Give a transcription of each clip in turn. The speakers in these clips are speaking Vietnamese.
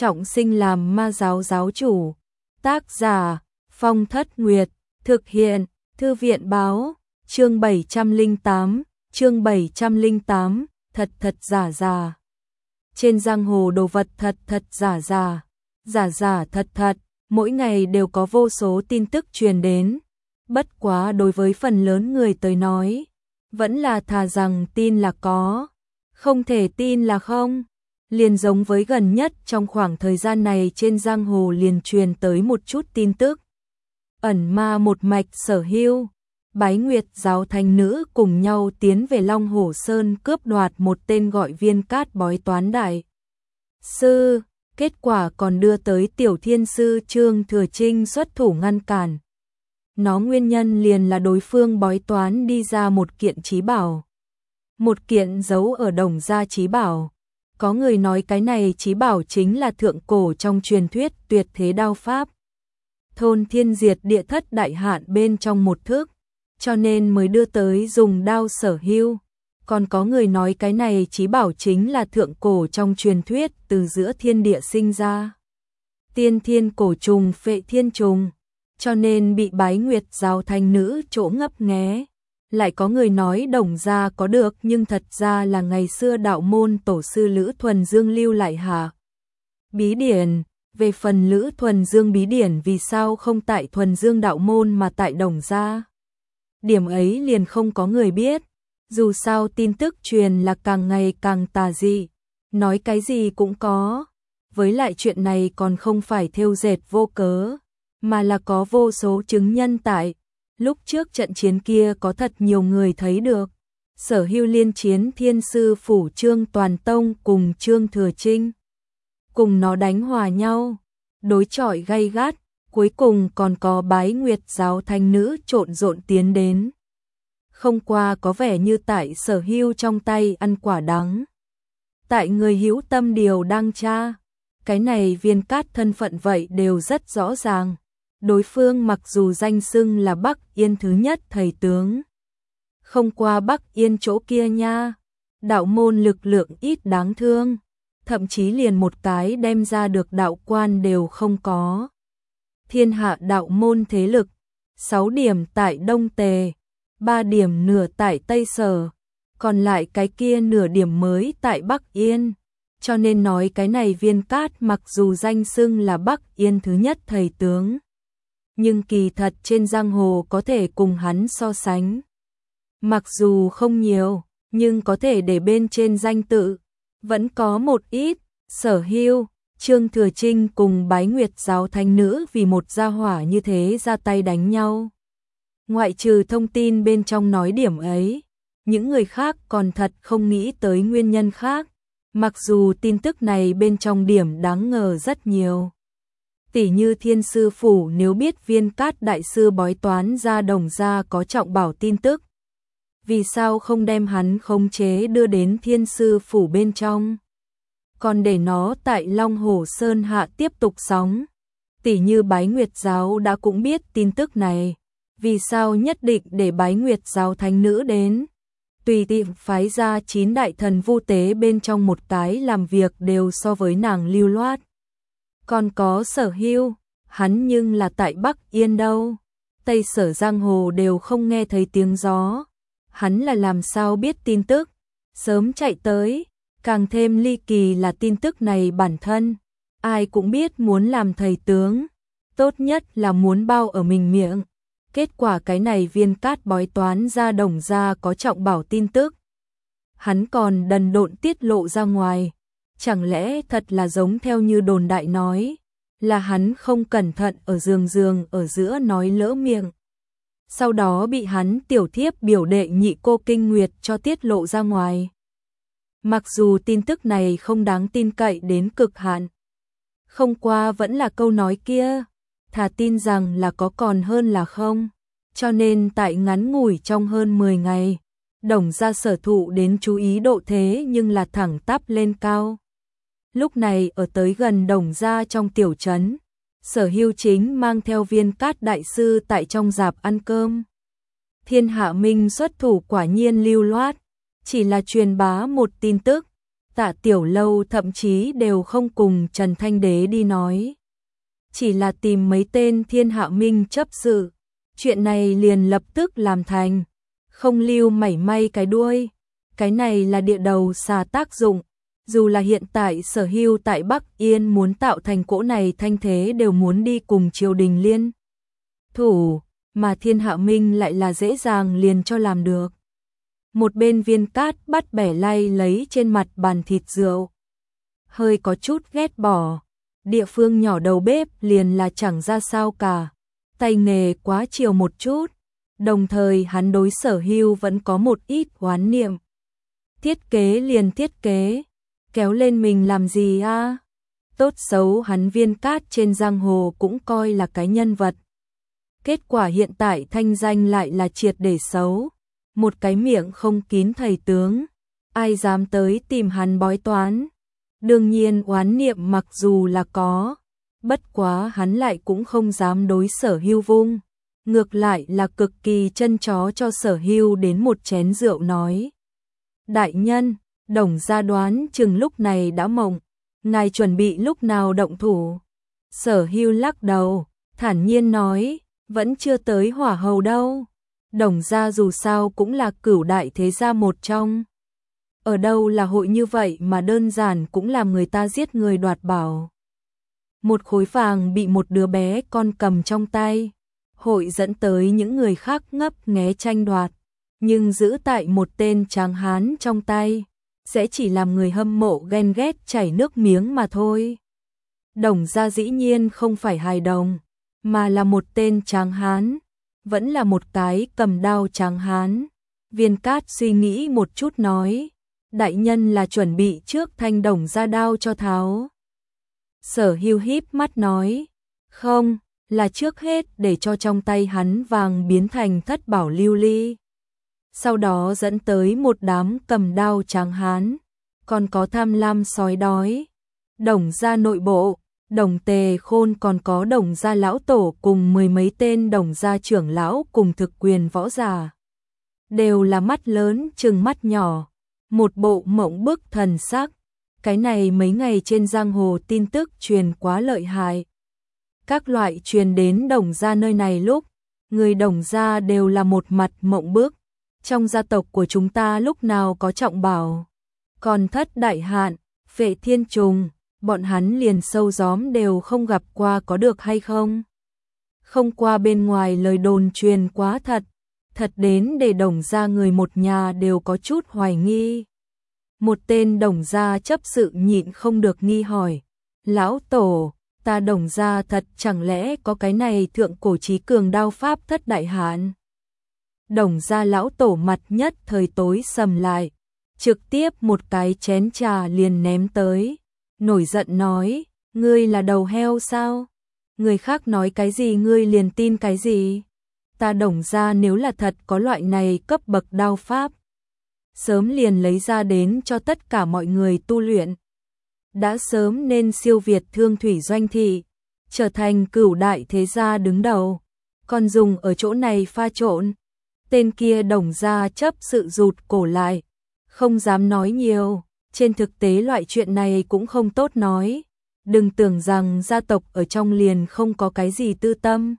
trọng sinh làm ma giáo giáo chủ. Tác giả Phong Thất Nguyệt. Thực hiện Thư viện Báo. Chương 708. Chương 708. Thật thật giả giả. Trên giang hồ đồ vật thật thật giả giả, giả giả thật thật, mỗi ngày đều có vô số tin tức truyền đến. Bất quá đối với phần lớn người tới nói, vẫn là thà rằng tin là có, không thể tin là không. Liền giống với gần nhất trong khoảng thời gian này trên giang hồ liền truyền tới một chút tin tức. Ẩn ma một mạch Sở Hưu, Bái Nguyệt giáo thánh nữ cùng nhau tiến về Long Hổ Sơn cướp đoạt một tên gọi Viên Cát bói toán đại sư, kết quả còn đưa tới tiểu thiên sư Trương Thừa Trinh xuất thủ ngăn cản. Nó nguyên nhân liền là đối phương bói toán đi ra một kiện chí bảo. Một kiện giấu ở Đồng gia chí bảo. Có người nói cái này chí bảo chính là thượng cổ trong truyền thuyết tuyệt thế đao pháp. Thôn thiên diệt địa thất đại hạn bên trong một thước, cho nên mới đưa tới dùng đao Sở Hưu. Còn có người nói cái này chí bảo chính là thượng cổ trong truyền thuyết từ giữa thiên địa sinh ra. Tiên thiên cổ trùng Phệ Thiên trùng, cho nên bị Bái Nguyệt giáo thánh nữ chỗ ngấp nghé. Lại có người nói Đồng gia có được nhưng thật ra là ngày xưa đạo môn tổ sư Lữ Thuần Dương lưu lại hạ bí điển. Về phần Lữ Thuần Dương bí điển vì sao không tại Thuần Dương đạo môn mà tại Đồng gia, điểm ấy liền không có người biết. Dù sao tin tức truyền là càng ngày càng tà dị, nói cái gì cũng có. Với lại chuyện này còn không phải thêu dệt vô cớ, mà là có vô số chứng nhân tại. Lúc trước trận chiến kia có thật nhiều người thấy được. Sở Hưu liên chiến thiên sư phủ Trương Toàn Tông cùng Trương Thừa Trinh, cùng nó đánh hòa nhau, đối chọi gay gắt. Cuối cùng còn có Bái Nguyệt giáo thánh nữ trộn rộn tiến đến. Không qua có vẻ như tại Sở Hưu trong tay ăn quả đắng. Tại người hữu tâm điều đang tra, cái này Viên Cát thân phận vậy đều rất rõ ràng. Đối phương mặc dù danh xưng là Bắc Yên thứ nhất thầy tướng, không qua Bắc Yên chỗ kia nha, đạo môn lực lượng ít đáng thương, thậm chí liền một cái đem ra được đạo quan đều không có. Thiên hạ đạo môn thế lực, 6 điểm tại Đông Tề, 3 điểm nửa tại Tây Sở, còn lại cái kia nửa điểm mới tại Bắc Yên. Cho nên nói cái này Viên Cát mặc dù danh xưng là Bắc Yên thứ nhất thầy tướng, nhưng kỳ thật trên giang hồ có thể cùng hắn so sánh. Mặc dù không nhiều, nhưng có thể để bên trên danh tự, vẫn có một ít. Sở Hưu, Trương Thừa Trinh cùng Bái Nguyệt giáo thánh nữ vì một gia hỏa như thế ra tay đánh nhau. Ngoại trừ thông tin bên trong nói điểm ấy, những người khác còn thật không nghĩ tới nguyên nhân khác. Mặc dù tin tức này bên trong điểm đáng ngờ rất nhiều. Tỉ như thiên sư phủ nếu biết Viên Cát đại sư bói toán ra Đồng gia có trọng bảo tin tức, vì sao không đem hắn khống chế đưa đến thiên sư phủ bên trong, còn để nó tại Long Hổ Sơn hạ tiếp tục sóng. Tỉ như Bái Nguyệt giáo đã cũng biết tin tức này, vì sao nhất định để Bái Nguyệt giáo thánh nữ đến, tùy tiện phái ra 9 đại thần vu tế bên trong một cái làm việc đều so với nàng lưu loát. Còn có Sở Hưu, hắn nhưng là tại Bắc Yên đâu, Tây Sở giang hồ đều không nghe thấy tiếng gió, hắn là làm sao biết tin tức, sớm chạy tới. Càng thêm ly kỳ là tin tức này bản thân, ai cũng biết muốn làm thầy tướng, tốt nhất là muốn bao ở mình miệng. Kết quả cái này Viên Cát bói toán ra Đồng gia có trọng bảo tin tức, hắn còn đần độn tiết lộ ra ngoài. Chẳng lẽ thật là giống theo như đồn đại nói, là hắn không cẩn thận ở giường ở giữa nói lỡ miệng, sau đó bị hắn tiểu thiếp biểu đệ nhị cô Kinh Nguyệt cho tiết lộ ra ngoài. Mặc dù tin tức này không đáng tin cậy đến cực hạn, không qua vẫn là câu nói kia, thà tin rằng là có còn hơn là không. Cho nên tại ngắn ngủi trong hơn 10 ngày, Đồng gia sở thụ đến chú ý độ thế nhưng là thẳng tắp lên cao. Lúc này ở tới gần Đồng gia trong tiểu trấn, Sở Hưu chính mang theo Viên Cát đại sư tại trong rạp ăn cơm. Thiên Hạ Minh xuất thủ quả nhiên lưu loát, chỉ là truyền bá một tin tức, Tạ Tiểu Lâu thậm chí đều không cùng Trần Thanh Đế đi nói. Chỉ là tìm mấy tên Thiên Hạ Minh chấp sự. Chuyện này liền lập tức làm thành. Không lưu mảy may cái đuôi. Cái này là địa đầu xà tác dụng. Dù là hiện tại Sở Hưu tại Bắc Yên muốn tạo thành cỗ này thanh thế đều muốn đi cùng triều đình liên thủ, mà Thiên Hạ Minh lại là dễ dàng liền cho làm được. Một bên Viên Cát bắt bẻ lay lấy trên mặt bàn thịt rượu. Hơi có chút ghét bỏ. Địa phương nhỏ đầu bếp liền là chẳng ra sao cả. Tay nghề quá chiều một chút. Đồng thời hắn đối Sở Hưu vẫn có một ít oán niệm. Thiết kế liền thiết kế. Kéo lên mình làm gì a? Tốt xấu hắn Viên Cát trên giang hồ cũng coi là cái nhân vật. Kết quả hiện tại thanh danh lại là triệt để xấu. Một cái miệng không kín thầy tướng. Ai dám tới tìm hắn bói toán. Đương nhiên oán niệm mặc dù là có. Bất quá hắn lại cũng không dám đối Sở Hưu vung. Ngược lại là cực kỳ chân chó cho Sở Hưu đến một chén rượu nói. Đại nhân, Đồng gia đoán chừng lúc này đã mộng. Ngài chuẩn bị lúc nào động thủ? Sở Hưu lắc đầu, thản nhiên nói, vẫn chưa tới hỏa hầu đâu. Đồng gia dù sao cũng là cửu đại thế gia một trong. Ở đâu là hội như vậy mà đơn giản cũng làm người ta giết người đoạt bảo. Một khối vàng bị một đứa bé con cầm trong tay. Hội dẫn tới những người khác ngấp nghé tranh đoạt. Nhưng giữ tại một tên tráng hán trong tay. Sẽ chỉ làm người hâm mộ ghen ghét chảy nước miếng mà thôi. Đồng gia dĩ nhiên không phải hài đồng. Mà là một tên tráng hán. Vẫn là một cái cầm đao tráng hán. Viên Cát suy nghĩ một chút nói. Đại nhân là chuẩn bị trước thanh Đồng gia đao cho tháo. Sở Hưu híp mắt nói. Không, là trước hết để cho trong tay hắn vàng biến thành thất bảo lưu ly. Sau đó dẫn tới một đám cầm đao tráng hán. Còn có tham lam sói đói. Đồng gia nội bộ. Đồng Tề Khôn còn có Đồng gia lão tổ cùng mười mấy tên Đồng gia trưởng lão cùng thực quyền võ giả. Đều là mắt lớn chừng mắt nhỏ. Một bộ mộng bức thần sắc. Cái này mấy ngày trên giang hồ tin tức truyền quá lợi hại. Các loại truyền đến Đồng gia nơi này lúc. Người Đồng gia đều là một mặt mộng bức. Trong gia tộc của chúng ta lúc nào có trọng bảo. Còn Thất Đại Hạn, Phệ Thiên Trùng. Bọn hắn liền sâu gióm đều không gặp qua có được hay không? Không qua bên ngoài lời đồn truyền quá thật. Thật đến để Đồng gia người một nhà đều có chút hoài nghi. Một tên Đồng gia chấp sự nhịn không được nghi hỏi. Lão tổ, ta Đồng gia thật chẳng lẽ có cái này thượng cổ chí cường đao pháp Thất Đại Hạn? Đồng gia lão tổ mặt nhất thời tối sầm lại. Trực tiếp một cái chén trà liền ném tới. Nổi giận nói, ngươi là đầu heo sao? Người khác nói cái gì ngươi liền tin cái gì? Ta Đồng gia nếu là thật có loại này cấp bậc đao pháp. Sớm liền lấy ra đến cho tất cả mọi người tu luyện. Đã sớm nên siêu việt Thương Thủy Doanh thị. Trở thành cửu đại thế gia đứng đầu. Còn dùng ở chỗ này pha trộn. Tên kia Đồng gia chấp sự rụt cổ lại. Không dám nói nhiều. Trên thực tế loại chuyện này cũng không tốt nói. Đừng tưởng rằng gia tộc ở trong liền không có cái gì tư tâm.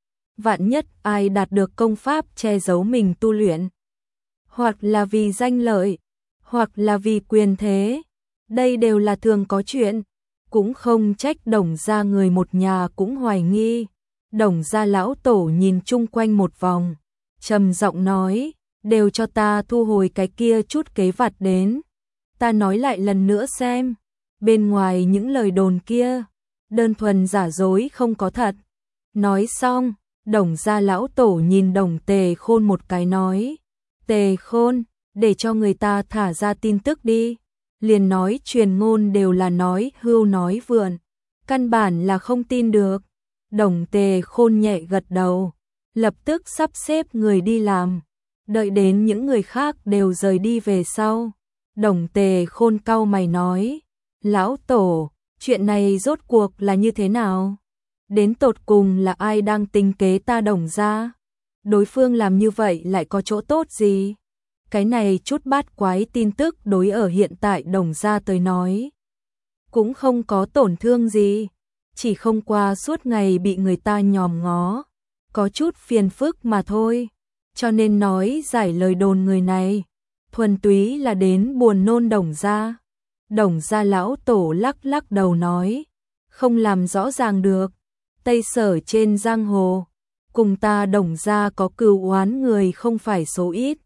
Vạn nhất ai đạt được công pháp che giấu mình tu luyện. Hoặc là vì danh lợi. Hoặc là vì quyền thế. Đây đều là thường có chuyện. Cũng không trách Đồng gia người một nhà cũng hoài nghi. Đồng gia lão tổ nhìn chung quanh một vòng. Trầm giọng nói. Đều cho ta thu hồi cái kia chút kế vặt đến. Ta nói lại lần nữa xem. Bên ngoài những lời đồn kia. Đơn thuần giả dối không có thật. Nói xong. Đồng gia lão tổ nhìn Đồng Tề Khôn một cái nói. Tề Khôn. Để cho người ta thả ra tin tức đi. Liền nói truyền ngôn đều là nói hưu nói vượn. Căn bản là không tin được. Đồng Tề Khôn nhẹ gật đầu. Lập tức sắp xếp người đi làm. Đợi đến những người khác đều rời đi về sau. Đồng Tề Khôn cau mày nói. Lão tổ, chuyện này rốt cuộc là như thế nào? Đến tột cùng là ai đang tính kế ta Đồng gia? Đối phương làm như vậy lại có chỗ tốt gì? Cái này chút bát quái tin tức đối ở hiện tại Đồng gia tới nói cũng không có tổn thương gì, chỉ không qua suốt ngày bị người ta nhòm ngó, có chút phiền phức mà thôi, cho nên nói giải lời đồn người này, thuần túy là đến buồn nôn Đồng gia. Đồng gia lão tổ lắc lắc đầu nói, không làm rõ ràng được, Tây Sở trên giang hồ, cùng ta Đồng gia có cừu oán người không phải số ít.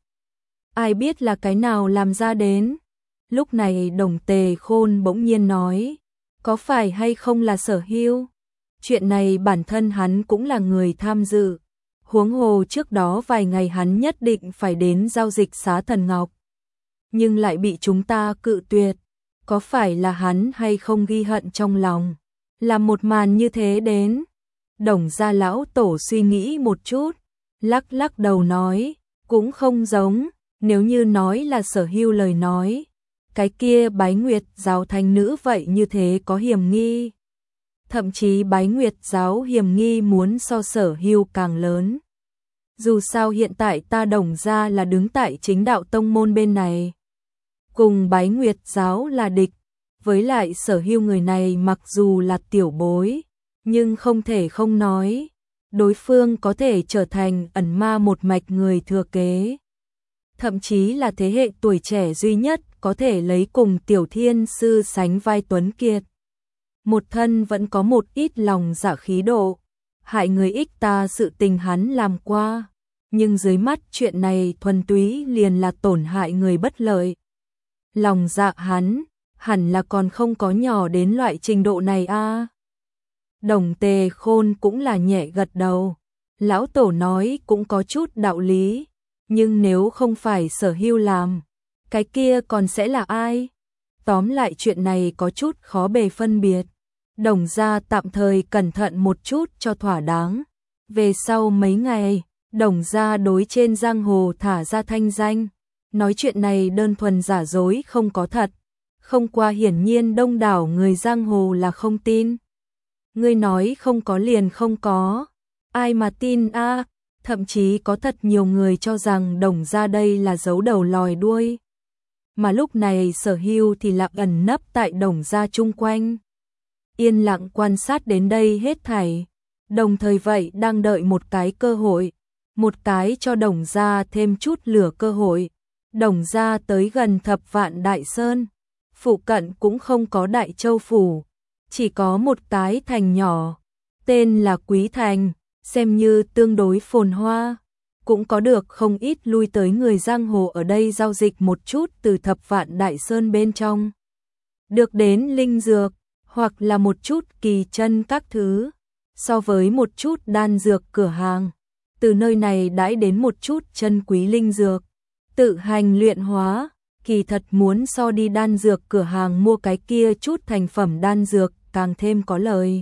Ai biết là cái nào làm ra đến. Lúc này Đồng Tề Khôn bỗng nhiên nói, có phải hay không là Sở Hưu? Chuyện này bản thân hắn cũng là người tham dự. Huống hồ trước đó vài ngày hắn nhất định phải đến giao dịch Xá Thần Ngọc. Nhưng lại bị chúng ta cự tuyệt. Có phải là hắn hay không ghi hận trong lòng? Làm một màn như thế đến. Đồng gia lão tổ suy nghĩ một chút. Lắc lắc đầu nói, cũng không giống. Nếu như nói là Sở Hưu lời nói, cái kia Bái Nguyệt giáo thánh nữ vậy như thế có hiểm nghi. Thậm chí Bái Nguyệt giáo hiểm nghi muốn so Sở Hưu càng lớn. Dù sao hiện tại ta Đồng gia là đứng tại chính đạo tông môn bên này, cùng Bái Nguyệt giáo là địch, với lại Sở Hưu người này mặc dù là tiểu bối, nhưng không thể không nói, đối phương có thể trở thành ẩn ma một mạch người thừa kế. Thậm chí là thế hệ tuổi trẻ duy nhất có thể lấy cùng Tiểu Thiên Sư sánh vai tuấn kiệt. Một thân vẫn có một ít lòng dạ khí độ, hại người ích ta sự tình hắn làm qua, nhưng dưới mắt chuyện này thuần túy liền là tổn hại người bất lợi. Lòng dạ hắn, hẳn là còn không có nhỏ đến loại trình độ này a. Đồng Tề Khôn cũng là nhẹ gật đầu, lão tổ nói cũng có chút đạo lý. Nhưng nếu không phải Sở Hưu làm, cái kia còn sẽ là ai? Tóm lại chuyện này có chút khó bề phân biệt. Đồng gia tạm thời cẩn thận một chút cho thỏa đáng. Về sau mấy ngày, Đồng gia đối trên giang hồ thả ra thanh danh. Nói chuyện này đơn thuần giả dối không có thật. Không qua hiển nhiên đông đảo người giang hồ là không tin. Ngươi nói không có liền không có. Ai mà tin a? Thậm chí có thật nhiều người cho rằng Đồng gia đây là giấu đầu lòi đuôi. Mà lúc này Sở Hưu thì lạc ẩn nấp tại Đồng gia chung quanh. Yên lặng quan sát đến đây hết thảy. Đồng thời vậy đang đợi một cái cơ hội. Một cái cho Đồng gia thêm chút lửa cơ hội. Đồng gia tới gần Thập Vạn Đại Sơn. Phụ cận cũng không có Đại Châu Phủ. Chỉ có một cái thành nhỏ. Tên là Quý Thành. Xem như tương đối phồn hoa, cũng có được không ít lui tới người giang hồ ở đây giao dịch một chút từ Thập Vạn Đại Sơn bên trong. Được đến linh dược, hoặc là một chút kỳ chân các thứ, so với một chút đan dược cửa hàng. Từ nơi này đãi đến một chút chân quý linh dược, tự hành luyện hóa, kỳ thật muốn so đi đan dược cửa hàng mua cái kia chút thành phẩm đan dược càng thêm có lời.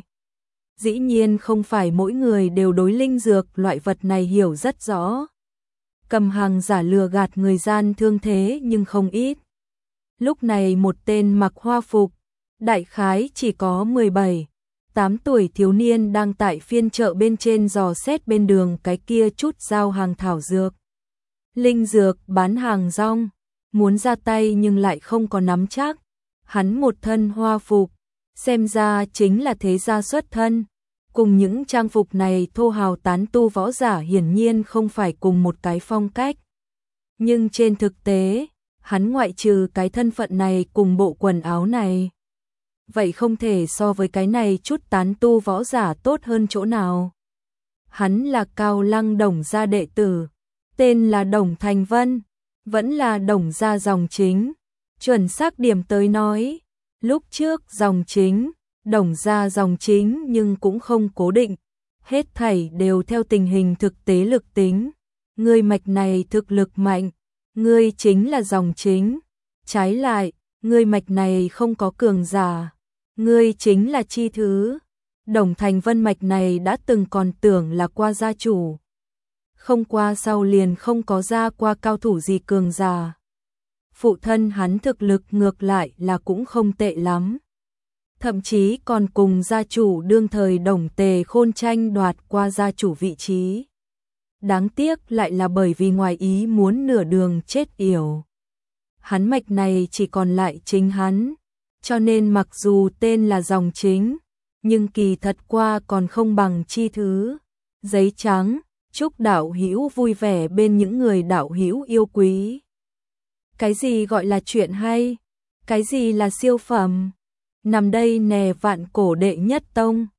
Dĩ nhiên không phải mỗi người đều đối linh dược loại vật này hiểu rất rõ. Cầm hàng giả lừa gạt người gian thương thế nhưng không ít. Lúc này một tên mặc hoa phục, đại khái chỉ có 17, 8 tuổi thiếu niên đang tại phiên chợ bên trên dò xét bên đường cái kia chút giao hàng thảo dược. Linh dược bán hàng rong, muốn ra tay nhưng lại không có nắm chắc. Hắn một thân hoa phục, xem ra chính là thế gia xuất thân, cùng những trang phục này thô hào tán tu võ giả hiển nhiên không phải cùng một cái phong cách. Nhưng trên thực tế, hắn ngoại trừ cái thân phận này cùng bộ quần áo này, vậy không thể so với cái này chút tán tu võ giả tốt hơn chỗ nào. Hắn là Cao Lăng Đồng gia đệ tử, tên là Đồng Thành Vân, vẫn là Đồng gia dòng chính. Chuẩn xác điểm tới nói, lúc trước dòng chính, Đồng gia dòng chính nhưng cũng không cố định, hết thảy đều theo tình hình thực tế lực tính. Người mạch này thực lực mạnh, ngươi chính là dòng chính. Trái lại, người mạch này không có cường giả, ngươi chính là chi thứ. Đồng Thành Vân mạch này đã từng còn tưởng là qua gia chủ, không qua sau liền không có ra qua cao thủ gì cường giả. Phụ thân hắn thực lực ngược lại là cũng không tệ lắm, thậm chí còn cùng gia chủ đương thời Đồng Tề Khôn tranh đoạt qua gia chủ vị trí. đáng tiếc lại là bởi vì ngoài ý muốn nửa đường chết yểu. Hắn mạch này chỉ còn lại chính hắn, cho nên mặc dù tên là dòng chính, nhưng kỳ thật qua còn không bằng chi thứ. Giấy trắng, chúc đạo hữu vui vẻ bên những người đạo hữu yêu quý. Cái gì gọi là chuyện hay? Cái gì là siêu phẩm? Nằm đây nè vạn cổ đệ nhất tông.